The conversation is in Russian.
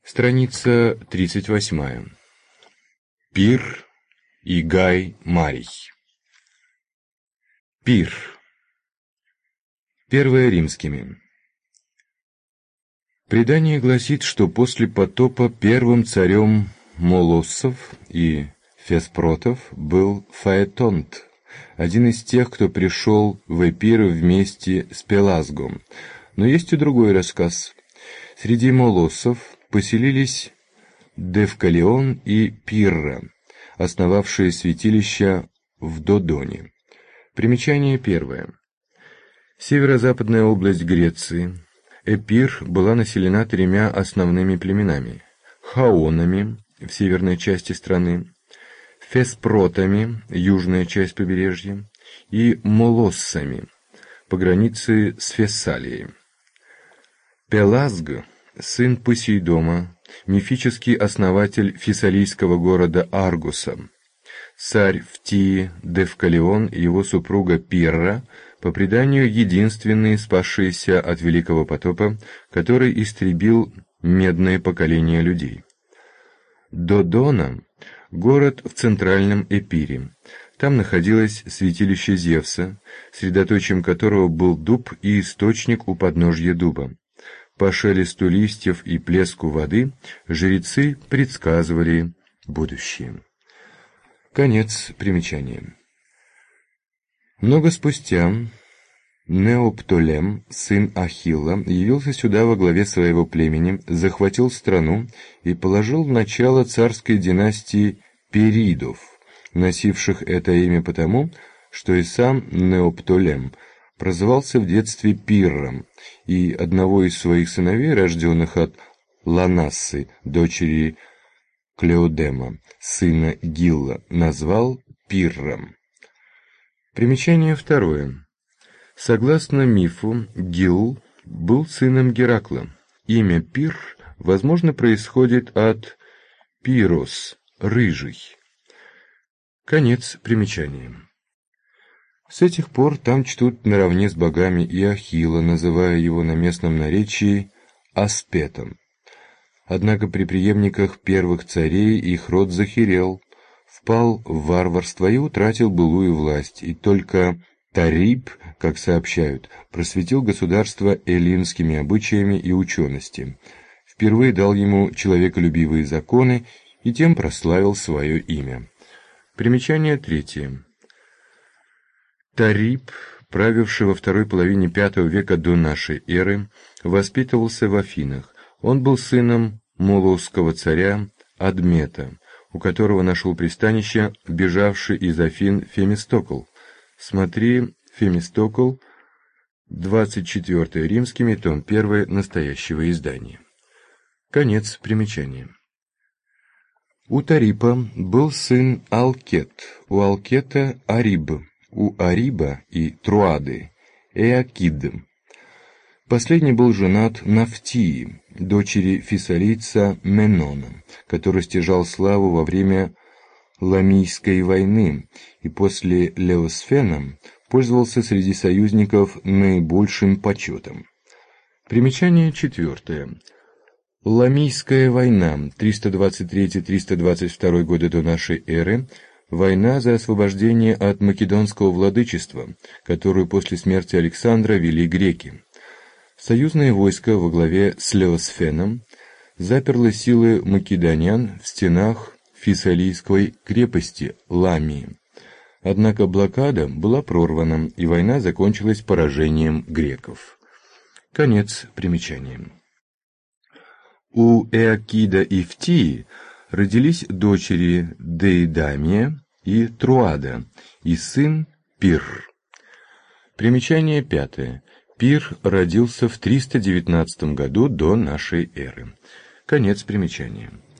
Страница 38. Пир и Гай Марий. Пир. Первое римскими. Предание гласит, что после потопа первым царем Молоссов и Феспротов был Фаэтонт, один из тех, кто пришел в Эпир вместе с Пелазгом. Но есть и другой рассказ. Среди Молоссов поселились Девкалион и Пирра, основавшие святилища в Додоне. Примечание первое. Северо-западная область Греции. Эпир была населена тремя основными племенами: хаонами в северной части страны, феспротами, южная часть побережья, и молоссами по границе с Фессалией. Пелазг, сын Посейдома, мифический основатель фессалийского города Аргуса, царь Фтии Девкалион и его супруга Пирра, по преданию единственный спасшийся от Великого потопа, который истребил медное поколение людей. Додона – город в центральном Эпире. Там находилось святилище Зевса, средоточием которого был дуб и источник у подножья дуба. По шелесту листьев и плеску воды жрецы предсказывали будущее. Конец примечания. Много спустя Неоптолем, сын Ахилла, явился сюда во главе своего племени, захватил страну и положил начало царской династии Перидов, носивших это имя потому, что и сам Неоптолем прозвался в детстве Пирром, и одного из своих сыновей, рожденных от Ланассы, дочери Клеодема, сына Гилла, назвал Пирром. Примечание второе. Согласно мифу, Гилл был сыном Геракла. Имя Пир, возможно, происходит от Пирос, рыжий. Конец примечания. С этих пор там чтут наравне с богами и Ахилла, называя его на местном наречии Аспетом. Однако при преемниках первых царей их род захирел, впал в варварство и утратил былую власть, и только Тариб, как сообщают, просветил государство эллинскими обычаями и ученостью, впервые дал ему человеколюбивые законы и тем прославил свое имя. Примечание третье. Тариб, правивший во второй половине V века до нашей эры, воспитывался в Афинах. Он был сыном молосского царя Адмета, у которого нашел пристанище бежавший из Афин Фемистокл. Смотри Фемистокл, 24 римскими, том 1 настоящего издания. Конец примечания. У Тарипа был сын Алкет, у Алкета Ариб, у Ариба и Труады Эакид. Последний был женат на Фтии, дочери фессалийца Менона, который стяжал славу во время Ламийской войны и после Леосфена пользовался среди союзников наибольшим почетом. Примечание четвертое. Ламийская война, 323-322 годы до нашей эры, война за освобождение от македонского владычества, которую после смерти Александра вели греки. Союзное войско во главе с Леосфеном заперло силы македонян в стенах Фессалийской крепости Ламии. Однако блокада была прорвана, и война закончилась поражением греков. Конец примечания. У Эакида и Фтии родились дочери Деидамия и Труада и сын Пир. Примечание пятое. Пир родился в 319 году до нашей эры. Конец примечания.